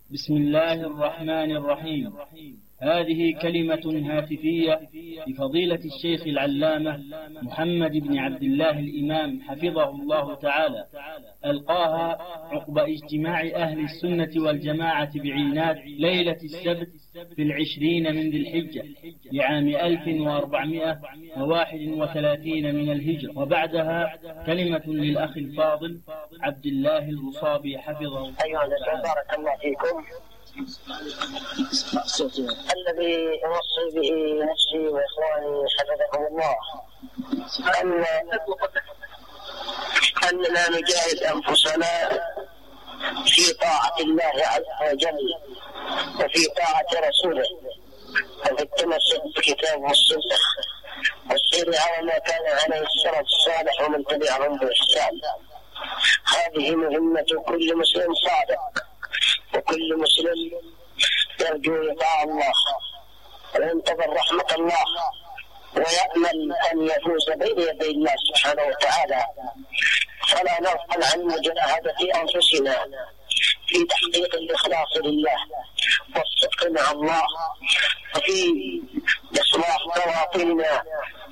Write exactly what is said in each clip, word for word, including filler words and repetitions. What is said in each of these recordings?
بسم الله الرحمن الرحيم. هذه كلمة هاتفية لفضيلة الشيخ العلامة محمد بن عبد الله الإمام حفظه الله تعالى، ألقاها عقب اجتماع أهل السنة والجماعة بعينات ليلة السبت في العشرين من ذي الحجة لعام ألف وأربعمائة وواحد وثلاثين من الهجرة. وبعدها كلمة للأخ الفاضل عبد الله الوصابي حفظه الله تعالى. بارك الله فيكم. الذي أوصي به نفسي وإخواني حفظكم الله أن أننا نجاهد أنفسنا في طاعة الله عز وجل وفي طاعة رسوله وفي التمسك بكتاب والسنة والسير على ما كان عليه السلف الصالح ومن تبعهم بإحسان. هذه مهمة كل مسلم صادق، وكل مسلم يرجو لقاء الله وينتظر رحمة الله ويأمل أن يفوز بين يدي الله سبحانه وتعالى. فلا نغفل عن مجاهدة أنفسنا في تحقيق الإخلاص لله والصدق مع الله، وفي إصلاح مواطننا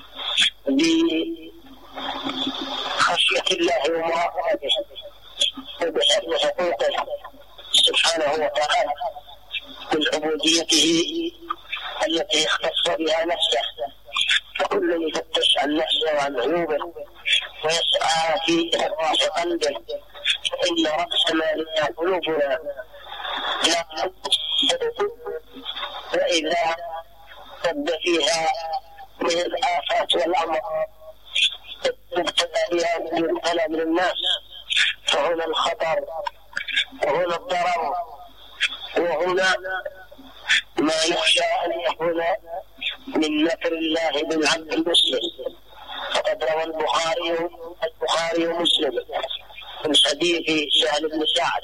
بخشية الله ومراقبته وبحفظ حقوقه سبحانه وتعالى من عبوديته التي اختص بها نفسه. فكل يفتش عن نفسه وعن عيوبه ويسعى في إخلاص قلبه، فإن رأس مالنا قلوبنا لا تصدق، وإذا صد فيها من الآفات والأمراض تبتلى بها من قلب الناس، فهنا الخطر وهنا الضرر وهنا ما يخشى أن يكون من مكر الله بالعبد المسلم. فقد روى البخاري البخاري ومسلم من حديث سهل بن سعد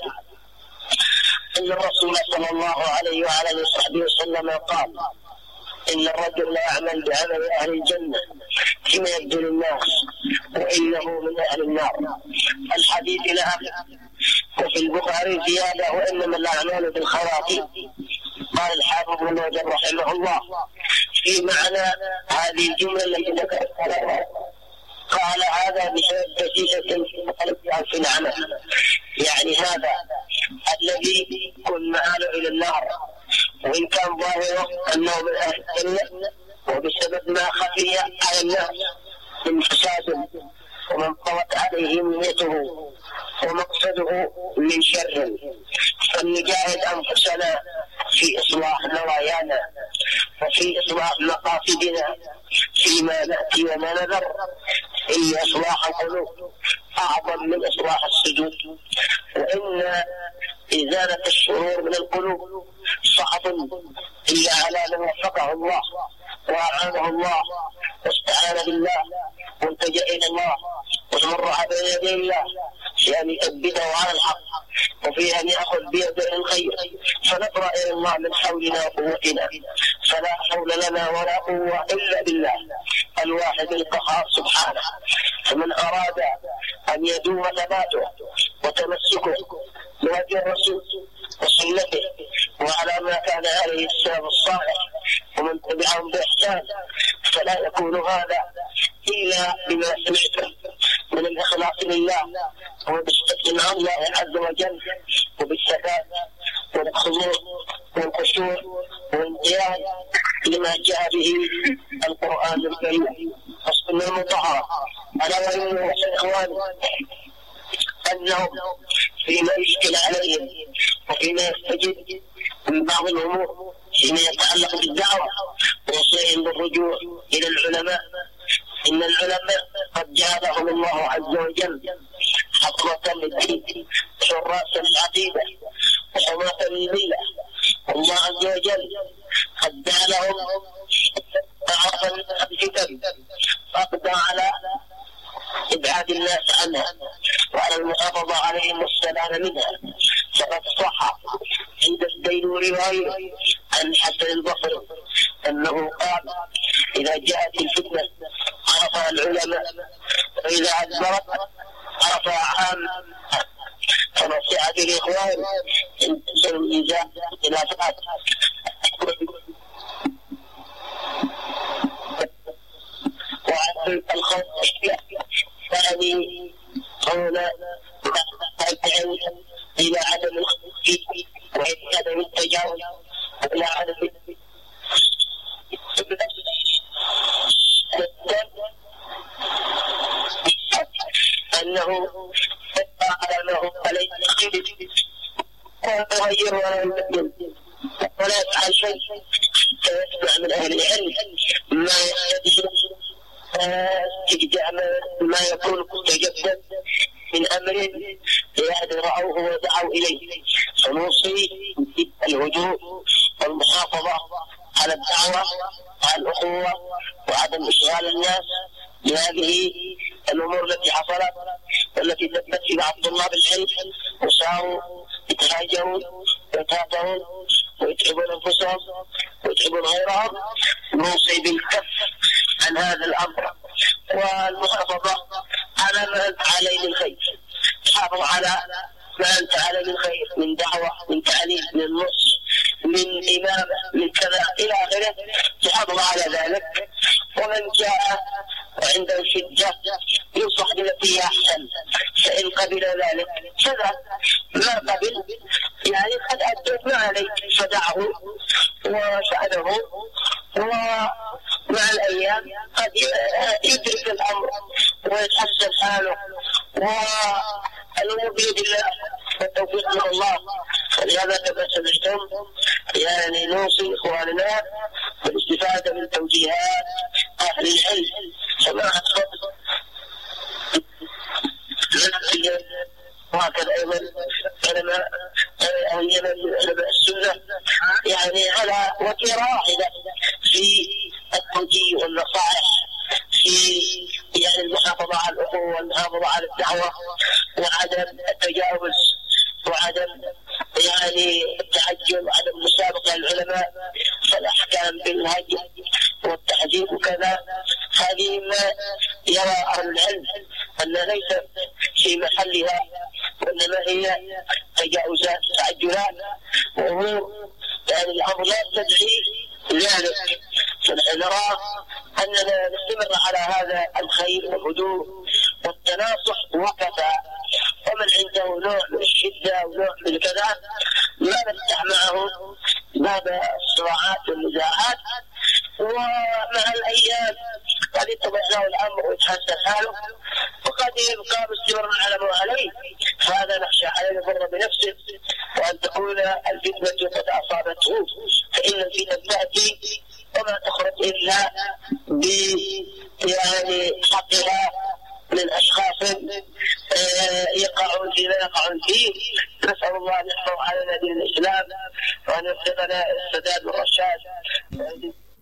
أن الرسول صلى الله عليه وعلى وصحبه وسلم قال: إن الرجل لا يعمل بعمل أهل الجنة فيما يبدو للناس وإنه من أهل النار. الحديث له وفي البخاري زيادة: وإنما الأعمال بالخواتيم. قال الحافظ بن رجب رحمه الله في معنى هذه الجملة التي ذكرتها، قال هذا بسبب دسيسة في العمل، يعني هذا الذي يكون مآله إلى النار وإن كان ظاهره أنه من أهل الجنة، وبسبب ما خفي على الناس من فساد ومن طوت عليه نيته ومقصده من شر. فلنجاهد أنفسنا في إصلاح نوايانا وفي إصلاح مقاصدنا فيما نأتي وما نذر، إن إصلاح القلوب أعظم من إصلاح السجود، وإن إزالة الشرور من القلوب صعب إلا على من وفقه الله وأعانه الله واستعان بالله والتجأ إلى الله وتمرع بين يدي الله في أن يثبته على الحق وفي أن يأخذ بيده الخير، فنبرأ إلى الله من حولنا وقوتنا، فلا حول لنا ولا قوة إلا بالله الواحد القهار سبحانه. فمن أراد أن يدوم ثباته وتمسكه بوجه الرسول وسنته وعلى ما كان عليه السلف الصالح ومن تبعهم بإحسان، فلا يكون هذا إلا بما سمعته من الإخلاص لله وبالصدق مع الله عز وجل وبالثبات والخضوع والخشوع والانقياد لما جاء به القرآن الكريم والسنة المطهرة. ألا وإنه إخواني أنهم فيما يشكل عليهم وفيما يستجد من بعض الأمور فيما يتعلق بالدعوة ووصيهم بالرجوع إلى العلماء، إن العلماء قد جعلهم الله عز وجل حفظة للدين حراسا للعقيدة وحماة للملة. الله عز وجل قد جعلهم أعرف الفتن فأقدر على إبعاد الناس عنها وعلى المحافظة عليهم والسلام منها. فقد صح عند الدينوري رواية عن حسن البصري أنه قال: إذا جاءت الفتنة عرفها العلماء، وإذا أدبرت عرفها عام. فنصيحة الإخوان إن النزاع والخلافات. وعن الخوف يعني هنا تدعو إلى عدم الخوف وعدم التجاوز إلى عدم أنه على ما هو عليه ويغير ولا يبدل ولا يفعل شيء فيسمع من أهل العلم ما استجدع ما يكون متجدد من أمر يعني رأوه ودعوا إليه، فنوصي الهدوء والمحافظة على الدعوة وعلى الأخوة وعدم إشغال الناس بهذه الأمور التي حصلت والتي تثبت في بعض طلاب العلم وصاروا يتهاجرون ويتهاجرون ويتعبون أنفسهم ويتعبون غيرهم. نوصي بالكف عن هذا الأمر والمحافظة على ما أنت عليه من خير، تحافظ على ما أنت عليه من خير من دعوة من تعليم من نصح من إمامة من كذا إلى آخره، تحافظ على ذلك. ومن جاء عنده شدة ينصح بالتي هي أحسن، فإن قبل ذلك كذا، ما قبل يعني قد أدت ما عليك فدعه وشأنه، ومع الأيام قد يدرك الأمر ويتحسن حاله والأمور بيد الله والتوفيق من الله. فلهذا كما سمعتم يعني نوصي إخواننا بالاستفادة من توجيهات أهل العلم. سماحة وهكذا أيضا علماء أهل اليمن علماء السنة يعني على وتيرة واحدة في التوجيه والنصائح في يعني المحافظة على الأخوة والمحافظة على الدعوة وعدم التجاوز وعدم يعني التعجل وعدم مسابقة العلماء فالأحكام بالهجر والتحذير وكذا. هذه ما يرى أهل العلم أن ليس في محلها وإنما هي تجاوزات تعجلات وأمور يعني الأمر لا تدعي ذلك. فنحن نرى أننا نستمر على هذا الخير والهدوء والتناصح وكفى. ومن عنده نوع من الشدة ونوع من كذا لا نفتح معه باب الصراعات والنزاعات، ومع الأيام قد يتضح له الأمر ويتحسن حاله وقد يبقى مستمرا على ما عليه، فهذا نخشى عليه يضر بنفسه وأن تكون الفتنة قد أصابته، فإن الفتنة تأتي وما تخرج إلا ب يعني حقها من أشخاص يقعون فيما يقعون فيه. نسأل الله أن يحفظ علينا دين الإسلام وأن يرزقنا السداد والرشاد.